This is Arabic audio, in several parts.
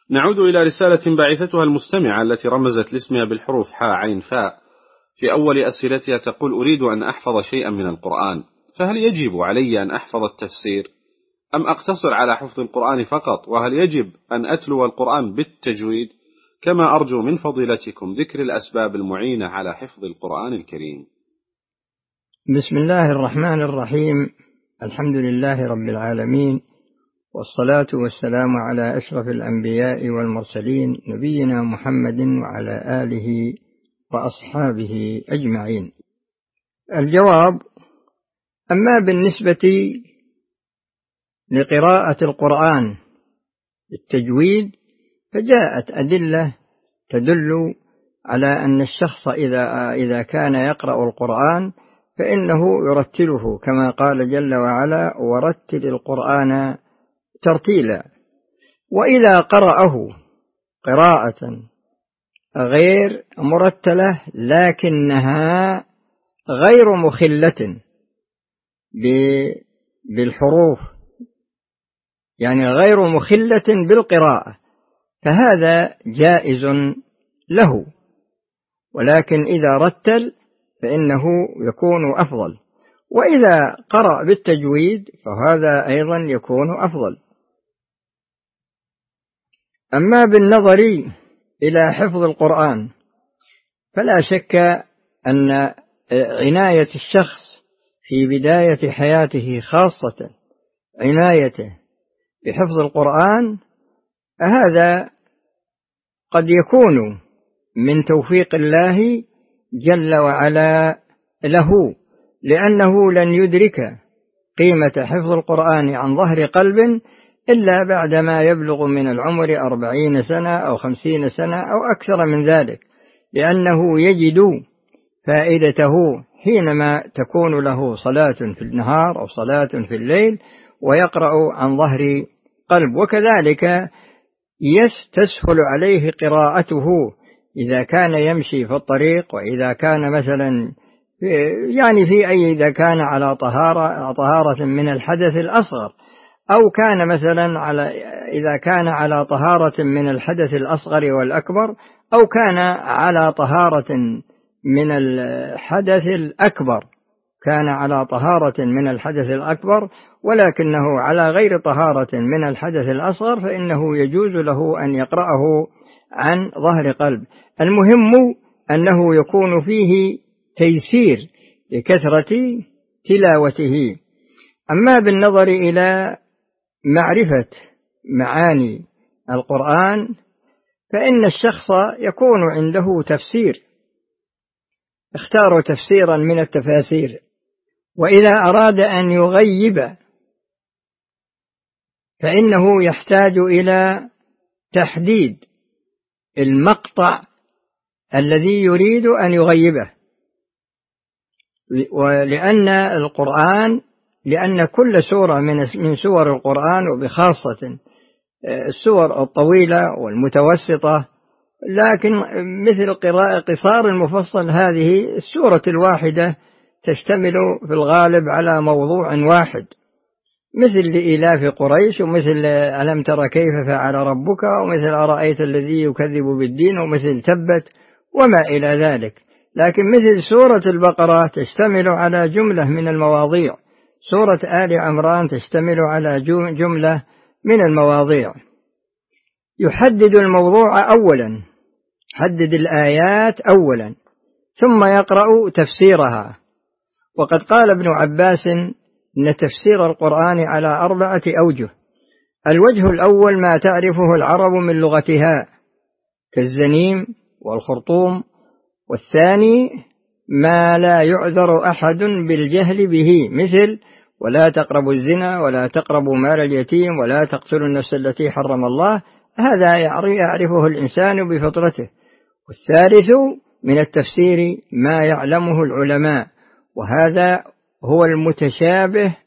نعود إلى رسالة بعثتها المستمعة التي رمزت لاسمها بالحروف حاء عين فاء. في أول أسئلتها تقول: أريد أن أحفظ شيئا من القرآن، فهل يجب علي أن أحفظ التفسير أم أقتصر على حفظ القرآن فقط؟ وهل يجب أن أتلو القرآن بالتجويد؟ كما أرجو من فضيلتكم ذكر الأسباب المعينة على حفظ القرآن الكريم. بسم الله الرحمن الرحيم. الحمد لله رب العالمين، والصلاة والسلام على أشرف الأنبياء والمرسلين، نبينا محمد وعلى آله وأصحابه أجمعين. الجواب: أما بالنسبة لقراءة القرآن بالتجويد فجاءت أدلة تدل على أن الشخص إذا كان يقرأ القرآن فإنه يرتله كما قال جل وعلا: ورتل القرآن ترتيلا. وإذا قرأه قراءة غير مرتلة لكنها غير مخلة بالحروف، يعني غير مخلة بالقراءة، فهذا جائز له، ولكن إذا رتل فإنه يكون أفضل، وإذا قرأ بالتجويد فهذا أيضا يكون أفضل. أما بالنظر إلى حفظ القرآن فلا شك أن عناية الشخص في بداية حياته، خاصة عنايته بحفظ القرآن، هذا قد يكون من توفيق الله جل وعلا له، لأنه لن يدرك قيمة حفظ القرآن عن ظهر قلب إلا بعدما يبلغ من العمر 40 سنة أو 50 سنة أو أكثر من ذلك، لأنه يجد فائدته حينما تكون له صلاة في النهار أو صلاة في الليل ويقرأ عن ظهر قلب. وكذلك تسهل عليه قراءته إذا كان يمشي في الطريق، وإذا كان مثلا إذا كان على طهارة من الحدث الأصغر، أو كان مثلا إذا كان على طهارة من الحدث الأصغر والأكبر، أو كان على طهارة من الحدث الأكبر ولكنه على غير طهارة من الحدث الأصغر، فإنه يجوز له أن يقرأه عن ظهر قلب. المهم أنه يكون فيه تيسير لكثرة تلاوته. أما بالنظر إلى معرفة معاني القرآن فإن الشخص يكون عنده تفسير، اختار تفسيرا من التفاسير، وإذا أراد أن يغيب فإنه يحتاج إلى تحديد المقطع الذي يريد أن يغيبه، لأن كل سورة من سور القرآن، وبخاصة السور الطويلة والمتوسطة، لكن مثل قصار المفصل، هذه السورة الواحدة تشتمل في الغالب على موضوع واحد، مثل لإلاف قريش، ومثل ألم تر كيف فعل ربك، ومثل أرأيت الذي يكذب بالدين، ومثل تبت، وما إلى ذلك. لكن مثل سورة البقرة تشتمل على جملة من المواضيع، سورة آل عمران تشتمل على جملة من المواضيع. يحدد الموضوع أولا، حدد الآيات أولا، ثم يقرأ تفسيرها. وقد قال ابن عباس إن تفسير القرآن على 4 أوجه: الوجه الأول ما تعرفه العرب من لغتها كالزنيم والخرطوم، والثاني ما لا يعذر أحد بالجهل به، مثل ولا تقربوا الزنا، ولا تقربوا مال اليتيم، ولا تقتلوا النفس التي حرم الله، هذا يعرفه الإنسان بفطرته. والثالث من التفسير ما يعلمه العلماء، وهذا هو المتشابه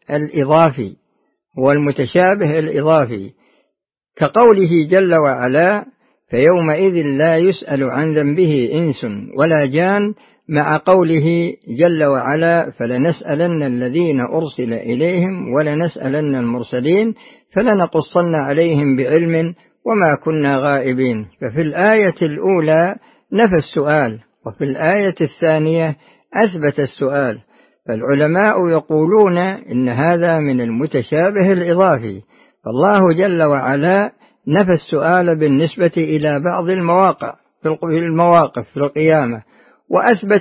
الإضافي، كقوله جل وعلا: فيومئذ لا يسأل عن ذنبه إنس ولا جان، مع قوله جل وعلا: فلنسألن الذين أرسل إليهم ولنسألن المرسلين فلنقصن عليهم بعلم وما كنا غائبين. ففي الآية الأولى نفى السؤال، وفي الآية الثانية أثبت السؤال. فالعلماء يقولون إن هذا من المتشابه الإضافي، فالله جل وعلا نفى السؤال بالنسبة إلى بعض المواقف في القيامة، وأثبت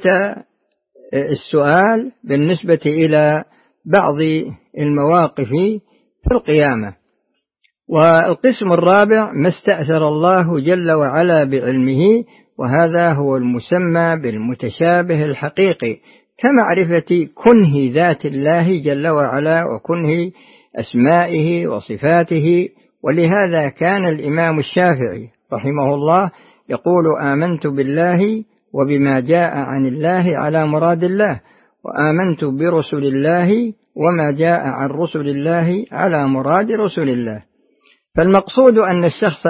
السؤال بالنسبة إلى بعض المواقف في القيامة. والقسم الرابع ما استأثر الله جل وعلا بعلمه، وهذا هو المسمى بالمتشابه الحقيقي، كمعرفة كنه ذات الله جل وعلا وكنه أسمائه وصفاته. ولهذا كان الإمام الشافعي رحمه الله يقول: آمنت بالله وبما جاء عن الله على مراد الله، وآمنت برسل الله وما جاء عن رسل الله على مراد رسل الله. فالمقصود أن الشخص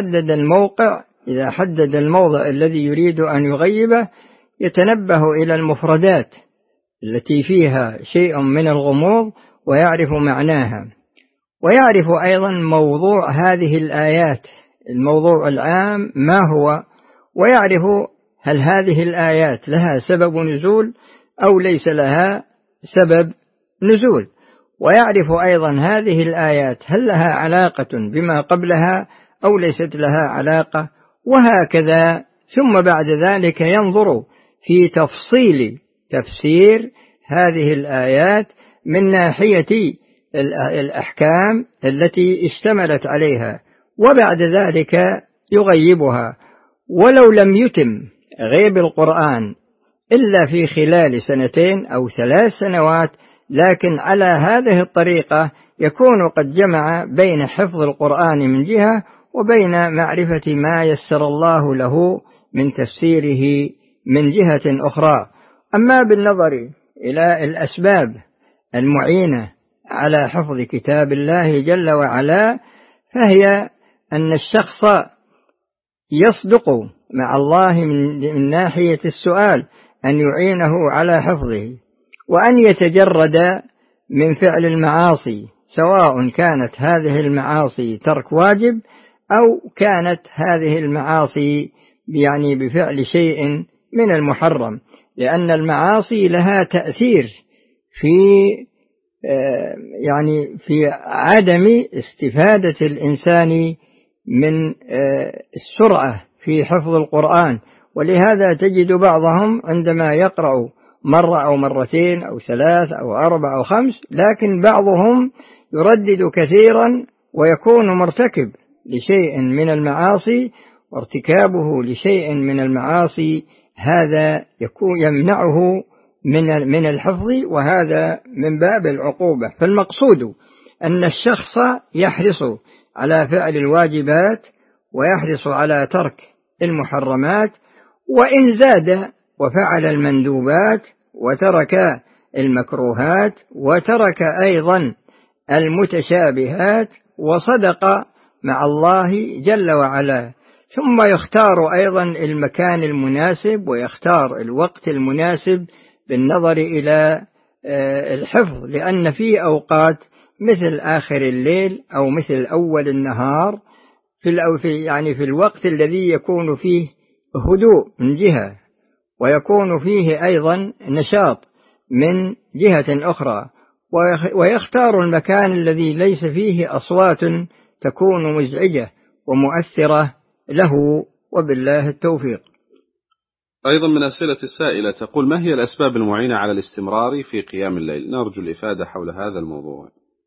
إذا حدد الموضع الذي يريد أن يغيبه يتنبه إلى المفردات التي فيها شيء من الغموض ويعرف معناها، ويعرف أيضا موضوع هذه الآيات، الموضوع العام ما هو، ويعرف هل هذه الآيات لها سبب نزول أو ليس لها سبب نزول، ويعرف أيضا هذه الآيات هل لها علاقة بما قبلها أو ليست لها علاقة، وهكذا. ثم بعد ذلك ينظر في تفسير هذه الآيات من ناحية الأحكام التي اشتملت عليها، وبعد ذلك يغيبها. ولو لم يتم غيب القرآن إلا في خلال 2 أو 3 سنوات، لكن على هذه الطريقة يكون قد جمع بين حفظ القرآن من جهة وبين معرفة ما يسر الله له من تفسيره من جهة أخرى. أما بالنظر إلى الأسباب المعينة على حفظ كتاب الله جل وعلا، فهي أن الشخص يصدق مع الله من ناحية السؤال أن يعينه على حفظه، وأن يتجرد من فعل المعاصي، سواء كانت هذه المعاصي ترك واجب أو كانت هذه المعاصي بفعل شيء من المحرم، لأن المعاصي لها تأثير في عدم استفادة الإنسان من السرعة في حفظ القرآن. ولهذا تجد بعضهم عندما يقرأ مرة أو مرتين أو 3 أو 4 أو 5، لكن بعضهم يردد كثيرا ويكون مرتكب لشيء من المعاصي، وارتكابه لشيء من المعاصي هذا يمنعه من الحفظ، وهذا من باب العقوبة. فالمقصود أن الشخص يحرص على فعل الواجبات ويحرص على ترك المحرمات، وإن زاد وفعل المندوبات وترك المكروهات وترك أيضا المتشابهات وصدق مع الله جل وعلا. ثم يختار أيضا المكان المناسب ويختار الوقت المناسب بالنظر إلى الحفظ، لأن في أوقات مثل آخر الليل أو مثل أول النهار في الوقت الذي يكون فيه هدوء من جهة ويكون فيه أيضا نشاط من جهة أخرى، ويختار المكان الذي ليس فيه أصوات تكون مزعجة ومؤثرة له، وبالله التوفيق. أيضا من أسئلة السائلة تقول: ما هي الأسباب المعينة على الاستمرار في قيام الليل؟ نرجو الإفادة حول هذا الموضوع.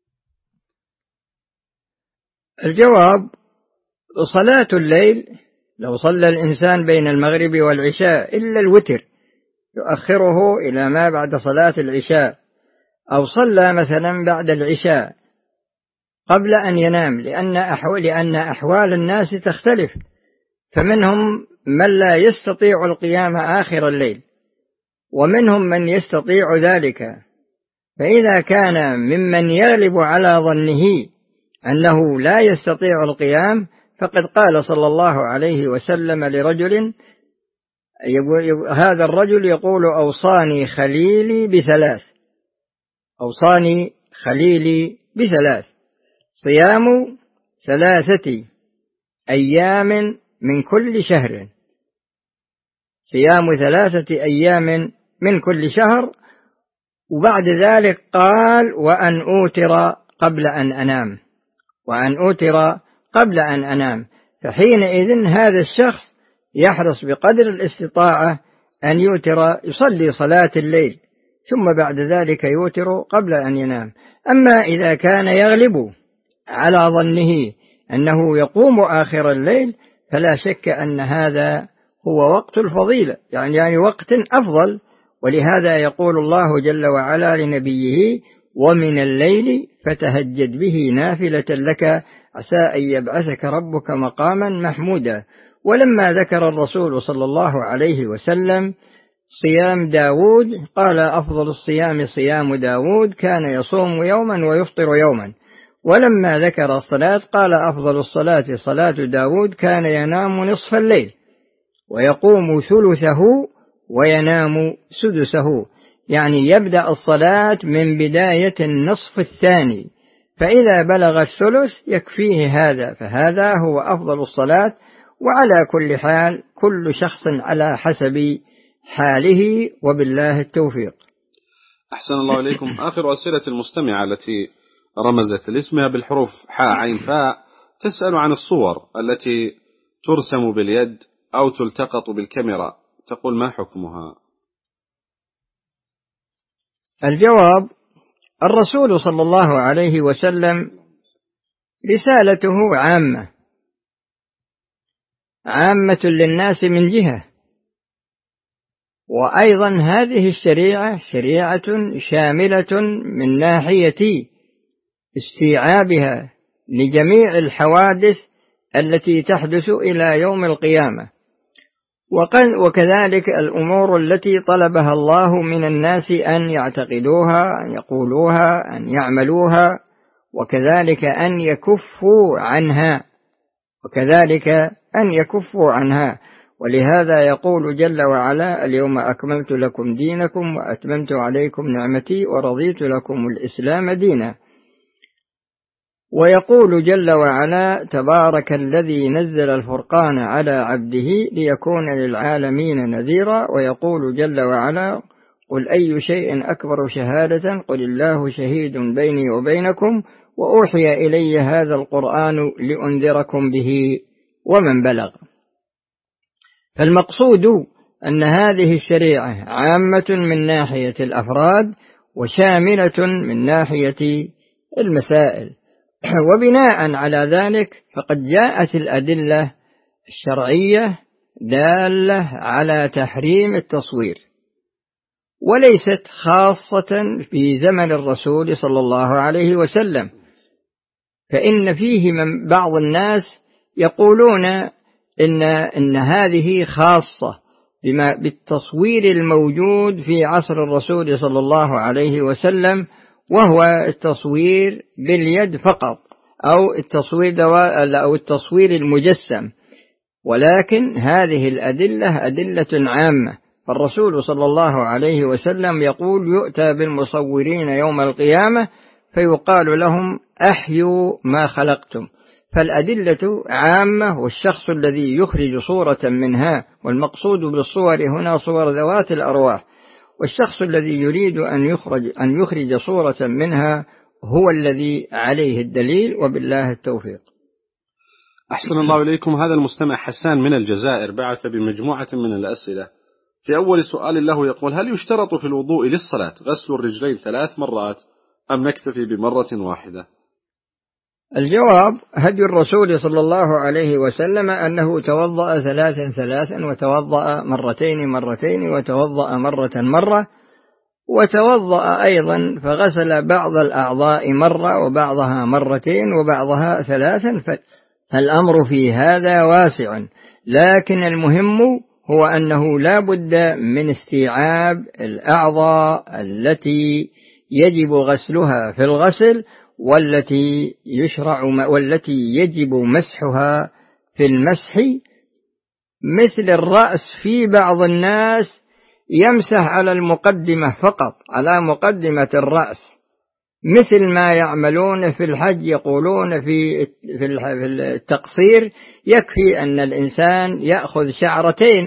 الجواب: صلاة الليل، لو صلى الإنسان بين المغرب والعشاء إلا الوتر يؤخره إلى ما بعد صلاة العشاء، أو صلى مثلا بعد العشاء قبل أن ينام، لأن أحوال الناس تختلف، فمنهم من لا يستطيع القيام آخر الليل، ومنهم من يستطيع ذلك. فإذا كان ممن يغلب على ظنه أنه لا يستطيع القيام، فقد قال صلى الله عليه وسلم لرجل، هذا الرجل يقول: أوصاني خليلي بثلاث، صيام 3 أيام من كل شهر، صيام 3 أيام من كل شهر. وبعد ذلك قال وأن أوتر قبل أن أنام، وأن أوتر قبل أن أنام. فحينئذ هذا الشخص يحرص بقدر الاستطاعة أن يوتر، يصلي صلاة الليل ثم بعد ذلك يوتر قبل أن ينام. أما إذا كان يغلب على ظنه أنه يقوم آخر الليل فلا شك أن هذا هو وقت الفضيلة، يعني وقت أفضل. ولهذا يقول الله جل وعلا لنبيه ومن الليل فتهجد به نافلة لك عسى أن يبعثك ربك مقاما محمودا. ولما ذكر الرسول صلى الله عليه وسلم صيام داود قال أفضل الصيام صيام داود كان يصوم يوما ويفطر يوما. ولما ذكر الصلاة قال أفضل الصلاة صلاة داود كان ينام نصف الليل ويقوم ثلثه وينام سدسه، يعني يبدأ الصلاة من بداية النصف الثاني، فإذا بلغ الثلث يكفيه هذا، فهذا هو أفضل الصلاة. وعلى كل حال كل شخص على حسب حاله، وبالله التوفيق. أحسن الله إليكم. آخر أسئلة المستمعة التي رمزت لاسمها بالحروف حاء عين فاء تسأل عن الصور التي ترسم باليد أو تلتقط بالكاميرا، تقول ما حكمها؟ الجواب: الرسول صلى الله عليه وسلم رسالته عامة للناس من جهة، وأيضا هذه الشريعة شريعة شاملة من ناحية استيعابها لجميع الحوادث التي تحدث إلى يوم القيامة، وكذلك الأمور التي طلبها الله من الناس أن يعتقدوها، أن يقولوها، أن يعملوها، وكذلك أن يكفوا عنها. ولهذا يقول جل وعلا اليوم أكملت لكم دينكم وأتممت عليكم نعمتي ورضيت لكم الإسلام دينا. ويقول جل وعلا تبارك الذي نزل الفرقان على عبده ليكون للعالمين نذيرا. ويقول جل وعلا قل أي شيء أكبر شهادة قل الله شهيد بيني وبينكم وأوحي إلي هذا القرآن لأنذركم به ومن بلغ. فالمقصود أن هذه الشريعة عامة من ناحية الأفراد وشاملة من ناحية المسائل. وبناء على ذلك فقد جاءت الأدلة الشرعية دالة على تحريم التصوير، وليست خاصة في زمن الرسول صلى الله عليه وسلم، فإن فيه من بعض الناس يقولون إن هذه خاصة بالتصوير الموجود في عصر الرسول صلى الله عليه وسلم، وهو التصوير باليد فقط أو التصوير المجسم. ولكن هذه الأدلة أدلة عامة، فالرسول صلى الله عليه وسلم يقول يؤتى بالمصورين يوم القيامة فيقال لهم أحيوا ما خلقتم. فالأدلة عامة، والشخص الذي يخرج صورة منها، والمقصود بالصور هنا صور ذوات الأرواح، والشخص الذي يريد أن يخرج صورة منها هو الذي عليه الدليل، وبالله التوفيق. أحسن الله إليكم. هذا المستمع حسان من الجزائر بعث بمجموعة من الأسئلة. في أول سؤال له يقول هل يشترط في الوضوء للصلاة غسل الرجلين 3 مرات أم نكتفي بمرة واحدة؟ الجواب: هدي الرسول صلى الله عليه وسلم أنه توضأ 3 وتوضأ 2 وتوضأ مرة، وتوضأ أيضا فغسل بعض الأعضاء مرة وبعضها 2 وبعضها 3، فالأمر في هذا واسع. لكن المهم هو أنه لا بد من استيعاب الأعضاء التي يجب غسلها في الغسل، والتي يجب مسحها في المسح، مثل الرأس. في بعض الناس يمسح على المقدمة فقط، على مقدمة الرأس، مثل ما يعملون في الحج، يقولون في التقصير يكفي أن الإنسان يأخذ شعرتين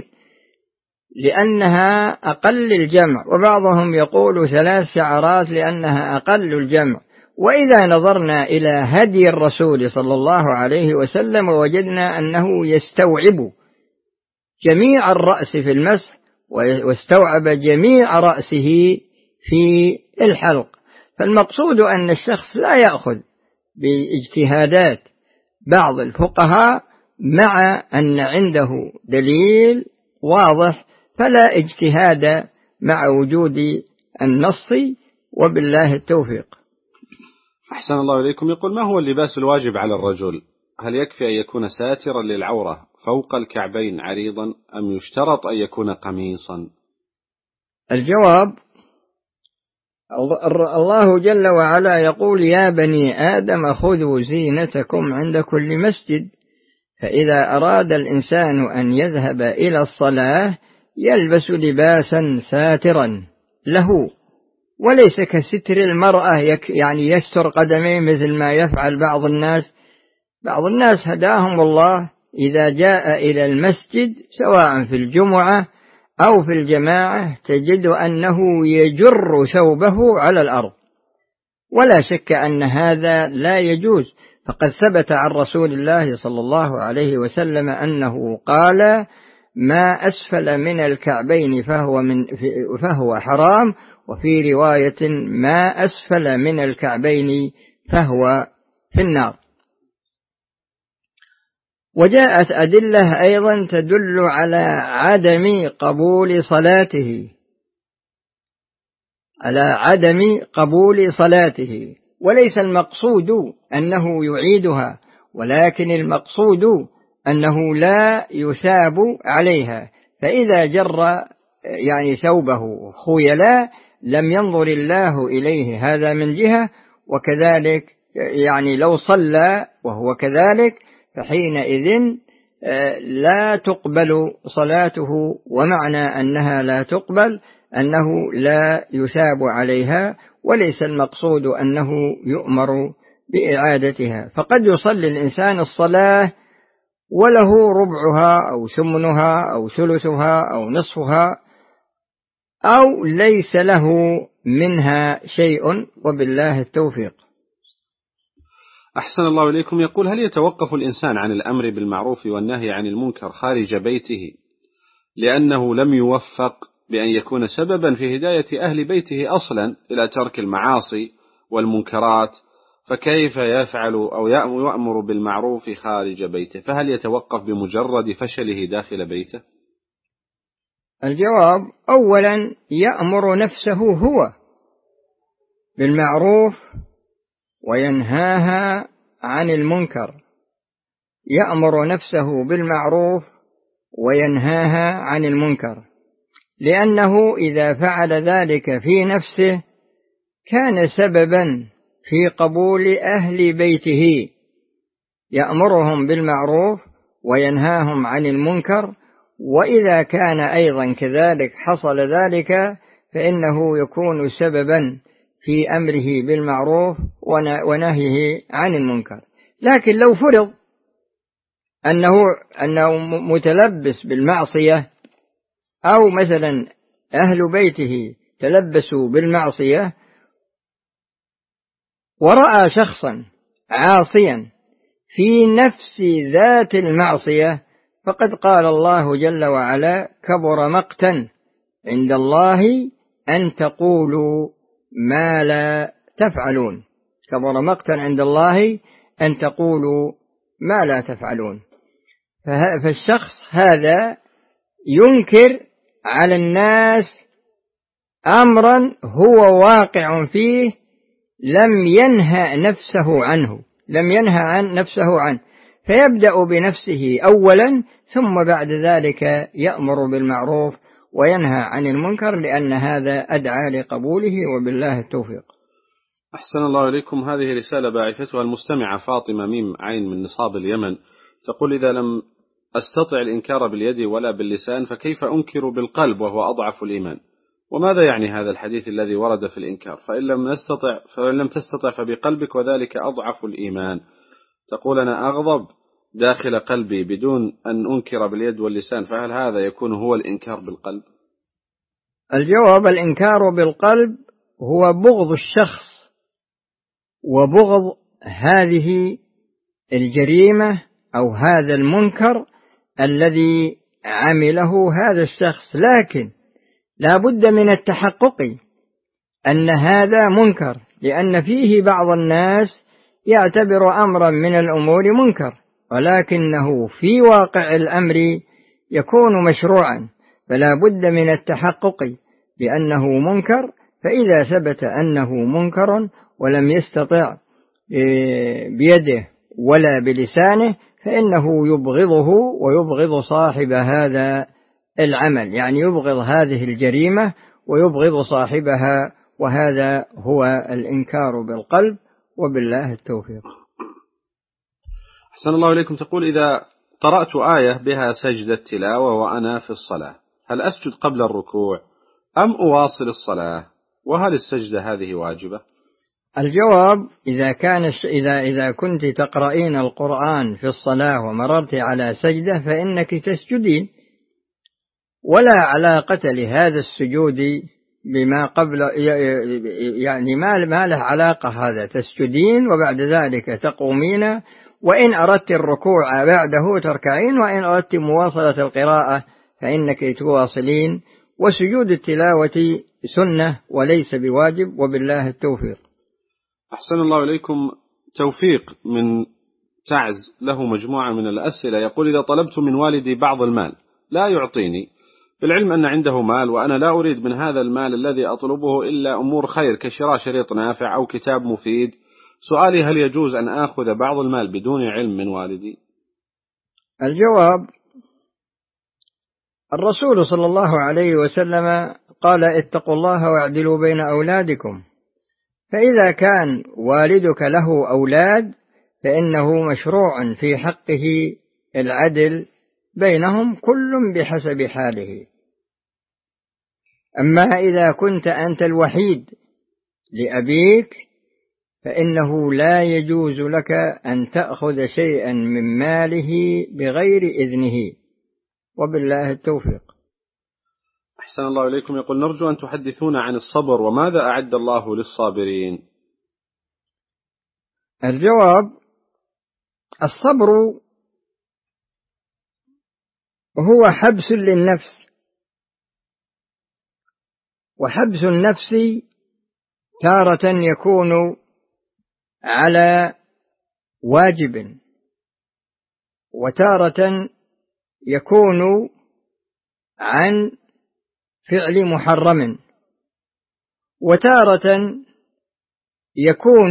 لأنها أقل الجمع، وبعضهم يقول 3 شعرات لأنها أقل الجمع. وإذا نظرنا إلى هدي الرسول صلى الله عليه وسلم وجدنا أنه يستوعب جميع الرأس في المسح واستوعب جميع رأسه في الحلق. فالمقصود أن الشخص لا يأخذ باجتهادات بعض الفقهاء مع أن عنده دليل واضح، فلا اجتهاد مع وجود النص، وبالله التوفيق. أحسن الله إليكم. يقول: ما هو اللباس الواجب على الرجل؟ هل يكفي أن يكون ساترا للعورة فوق الكعبين عريضا، أم يشترط أن يكون قميصا؟ الجواب: الله جل وعلا يقول: يا بني آدم خذوا زينتكم عند كل مسجد. فإذا أراد الإنسان أن يذهب إلى الصلاة يلبس لباسا ساترا له، وليس كستر المرأة يعني يستر قدميه مثل ما يفعل بعض الناس. بعض الناس هداهم الله إذا جاء إلى المسجد سواء في الجمعة أو في الجماعة تجد أنه يجر ثوبه على الأرض، ولا شك أن هذا لا يجوز. فقد ثبت عن رسول الله صلى الله عليه وسلم أنه قال: ما أسفل من الكعبين فهو حرام، وفي رواية: ما أسفل من الكعبين فهو في النار. وجاءت أدلة أيضا تدل على عدم قبول صلاته، وليس المقصود أنه يعيدها، ولكن المقصود أنه لا يثاب عليها. فإذا جر يعني ثوبه خيلاء لم ينظر الله إليه، هذا من جهة. وكذلك يعني لو صلى وهو كذلك فحينئذ لا تقبل صلاته، ومعنى أنها لا تقبل أنه لا يثاب عليها، وليس المقصود أنه يؤمر بإعادتها. فقد يصلي الإنسان الصلاة وله ربعها أو ثمنها أو ثلثها أو نصفها، أو ليس له منها شيء، وبالله التوفيق. أحسن الله إليكم. يقول: هل يتوقف الإنسان عن الأمر بالمعروف والنهي عن المنكر خارج بيته لأنه لم يوفق بأن يكون سببا في هداية أهل بيته أصلا إلى ترك المعاصي والمنكرات، فكيف يفعل أو يأمر بالمعروف خارج بيته؟ فهل يتوقف بمجرد فشله داخل بيته؟ الجواب: أولا يأمر نفسه هو بالمعروف وينهاها عن المنكر، يأمر نفسه بالمعروف وينهاها عن المنكر، لأنه إذا فعل ذلك في نفسه كان سببا في قبول أهل بيته، يأمرهم بالمعروف وينهاهم عن المنكر. وإذا كان أيضا كذلك حصل ذلك فإنه يكون سببا في أمره بالمعروف ونهيه عن المنكر. لكن لو فرض أنه متلبس بالمعصية، أو مثلا أهل بيته تلبسوا بالمعصية، ورأى شخصا عاصيا في نفس ذات المعصية، فقد قال الله جل وعلا: كبر مقتا عند الله أن تقولوا ما لا تفعلون. كبر مقتا عند الله أن تقولوا ما لا تفعلون. فالشخص هذا ينكر على الناس أمرا هو واقع فيه لم ينهى نفسه عنه، فيبدأ بنفسه أولا، ثم بعد ذلك يأمر بالمعروف وينهى عن المنكر، لأن هذا أدعى لقبوله، وبالله التوفيق. أحسن الله إليكم. هذه رسالة باعثتها المستمعة فاطمة ميم عين من نصاب اليمن، تقول: إذا لم أستطع الإنكار باليد ولا باللسان فكيف أنكر بالقلب وهو أضعف الإيمان؟ وماذا يعني هذا الحديث الذي ورد في الإنكار؟ فإن لم تستطع فبقلبك وذلك أضعف الإيمان. تقول أنا أغضب داخل قلبي بدون أن أنكر باليد واللسان، فهل هذا يكون هو الإنكار بالقلب؟ الجواب: الإنكار بالقلب هو بغض الشخص وبغض هذه الجريمة أو هذا المنكر الذي عمله هذا الشخص، لكن لا بد من التحقق أن هذا منكر، لأن فيه بعض الناس يعتبر أمرا من الأمور منكر ولكنه في واقع الأمر يكون مشروعا، فلا بد من التحقق بأنه منكر. فإذا ثبت أنه منكر ولم يستطع بيده ولا بلسانه فإنه يبغضه ويبغض صاحب هذا العمل، يعني يبغض هذه الجريمة ويبغض صاحبها، وهذا هو الإنكار بالقلب، وبالله التوفيق. أحسن الله إليكم. تقول إذا قرأت آية بها سجدة تلاوة وأنا في الصلاة، هل أسجد قبل الركوع أم أواصل الصلاة؟ وهل السجدة هذه واجبة؟ الجواب: إذا كنت تقرأين القرآن في الصلاة ومررت على سجدة فإنك تسجدين، ولا علاقة لهذا السجود بما قبل، يعني ما له علاقة، هذا تسجدين وبعد ذلك تقومين، وإن أردت الركوع بعده تركعين، وإن أردت مواصلة القراءة فإنك تواصلين، وسجود التلاوة سنة وليس بواجب، وبالله التوفيق. أحسن الله إليكم. توفيق من تعز له مجموعة من الأسئلة، يقول إذا طلبت من والدي بعض المال لا يعطيني، بالعلم أن عنده مال وأنا لا أريد من هذا المال الذي أطلبه إلا أمور خير كشراء شريط نافع أو كتاب مفيد، سؤالي هل يجوز أن آخذ بعض المال بدون علم من والدي؟ الجواب: الرسول صلى الله عليه وسلم قال: اتقوا الله واعدلوا بين أولادكم، فإذا كان والدك له أولاد فإنه مشروع في حقه العدل بينهم كل بحسب حاله. أما إذا كنت أنت الوحيد لأبيك فإنه لا يجوز لك أن تأخذ شيئا من ماله بغير إذنه، وبالله التوفيق. أحسن الله إليكم. يقول نرجو أن تحدثونا عن الصبر وماذا أعد الله للصابرين. الجواب: الصبر هو حبس للنفس، وحبس النفس تارة يكون على واجب، وتارة يكون عن فعل محرم، وتارة يكون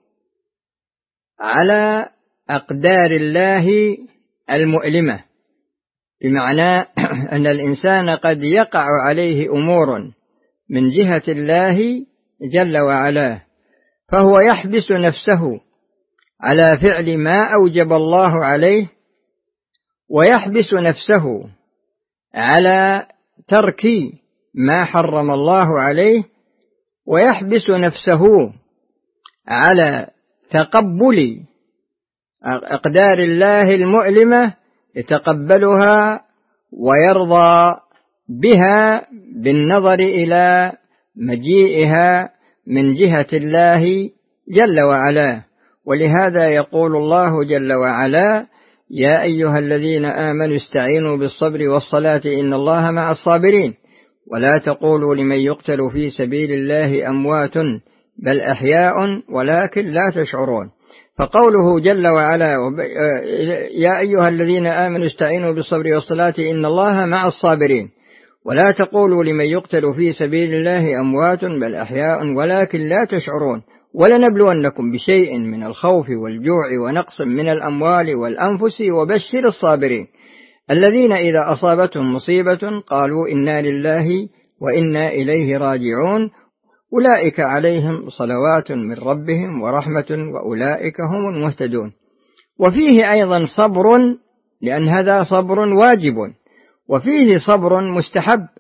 على أقدار الله المؤلمة، بمعنى أن الإنسان قد يقع عليه أمور من جهة الله جل وعلا، فهو يحبس نفسه على فعل ما أوجب الله عليه، ويحبس نفسه على ترك ما حرم الله عليه، ويحبس نفسه على تقبل أقدار الله المؤلمة، يتقبلها ويرضى بها بالنظر إلى مجيئها من جهة الله جل وعلا. ولهذا يقول الله جل وعلا: يا أيها الذين آمنوا استعينوا بالصبر والصلاة إن الله مع الصابرين، ولا تقولوا لمن يقتل في سبيل الله أموات بل أحياء ولكن لا تشعرون. فقوله جل وعلا: يا أيها الذين آمنوا استعينوا بالصبر والصلاة إن الله مع الصابرين، ولا تقولوا لمن يقتل في سبيل الله أموات بل أحياء ولكن لا تشعرون، ولنبلونكم بشيء من الخوف والجوع ونقص من الأموال والأنفس وبشر الصابرين الذين إذا أصابتهم مصيبة قالوا إنا لله وإنا إليه راجعون أولئك عليهم صلوات من ربهم ورحمة وأولئك هم المهتدون. وفيه أيضا صبر، لأن هذا صبر واجب، وفيه صبر مستحب،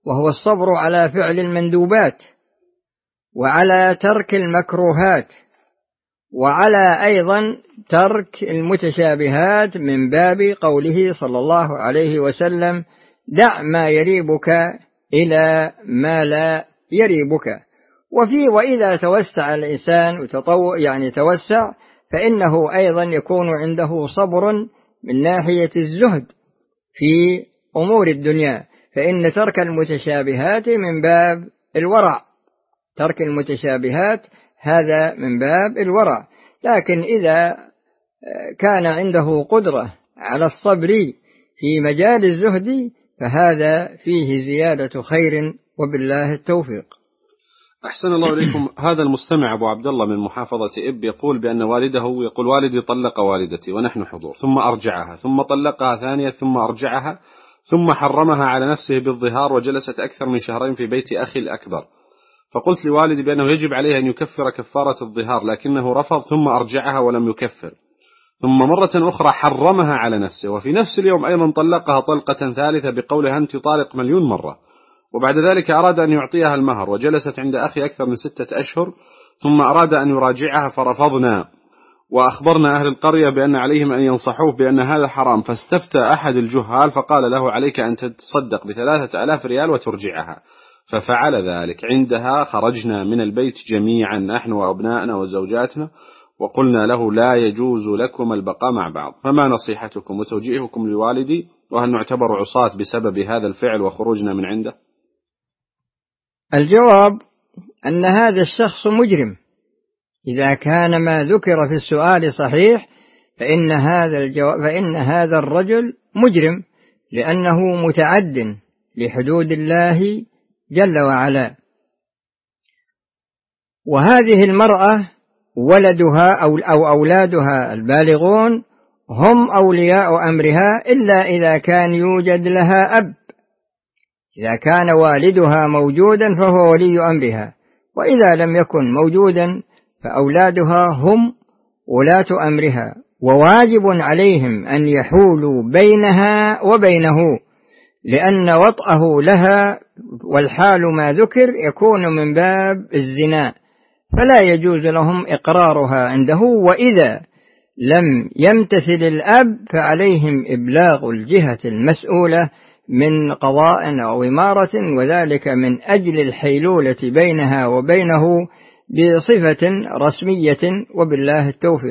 وهو الصبر على فعل المندوبات، وعلى ترك المكروهات، وعلى أيضا ترك المتشابهات من باب قوله صلى الله عليه وسلم: دع ما يريبك إلى ما لا يريبك. وإذا توسع الإنسان توسع، فإنه أيضا يكون عنده صبر من ناحية الزهد في أمور الدنيا، فإن ترك المتشابهات من باب الورع، ترك المتشابهات هذا من باب الورع. لكن إذا كان عنده قدرة على الصبر في مجال الزهد فهذا فيه زيادة خير، وبالله التوفيق. أحسن الله إليكم. هذا المستمع أبو عبد الله من محافظة إب يقول بأن والده يقول: والدي طلق والدتي ونحن حضور، ثم أرجعها، ثم طلقها ثانية، ثم أرجعها، ثم حرمها على نفسه بالظهار، وجلست أكثر من شهرين في بيت أخي الأكبر. فقلت لوالدي بأنه يجب عليه أن يكفر كفارة الظهار، لكنه رفض، ثم أرجعها ولم يكفر، ثم مرة أخرى حرمها على نفسه، وفي نفس اليوم أيضا طلقها طلقة ثالثة بقولها: أنت طالق مليون مرة. وبعد ذلك أراد أن يعطيها المهر، وجلست عند أخي أكثر من 6 أشهر، ثم أراد أن يراجعها فرفضنا، وأخبرنا أهل القرية بأن عليهم أن ينصحوه بأن هذا حرام. فاستفتى أحد الجهال فقال له: عليك أن تتصدق ب3,000 ريال وترجعها. ففعل ذلك. عندها خرجنا من البيت جميعا نحن وأبنائنا وزوجاتنا، وقلنا له: لا يجوز لكم البقاء مع بعض. فما نصيحتكم وتوجيهكم لوالدي؟ وهل نعتبر عصاة بسبب هذا الفعل وخروجنا من عنده؟ الجواب أن هذا الشخص مجرم. إذا كان ما ذكر في السؤال صحيح فإن هذا الرجل مجرم، لأنه متعد لحدود الله جل وعلا. وهذه المرأة ولدها أو أولادها البالغون هم أولياء أمرها، إلا إذا كان يوجد لها أب. إذا كان والدها موجودا فهو ولي أمرها، وإذا لم يكن موجودا فأولادها هم ولاة أمرها، وواجب عليهم أن يحولوا بينها وبينه، لأن وطأه لها والحال ما ذكر يكون من باب الزنا، فلا يجوز لهم إقرارها عنده. وإذا لم يمتثل الأب فعليهم إبلاغ الجهة المسؤولة من قضاء أو إمارة، وذلك من أجل الحيلولة بينها وبينه بصفة رسمية، وبالله التوفيق.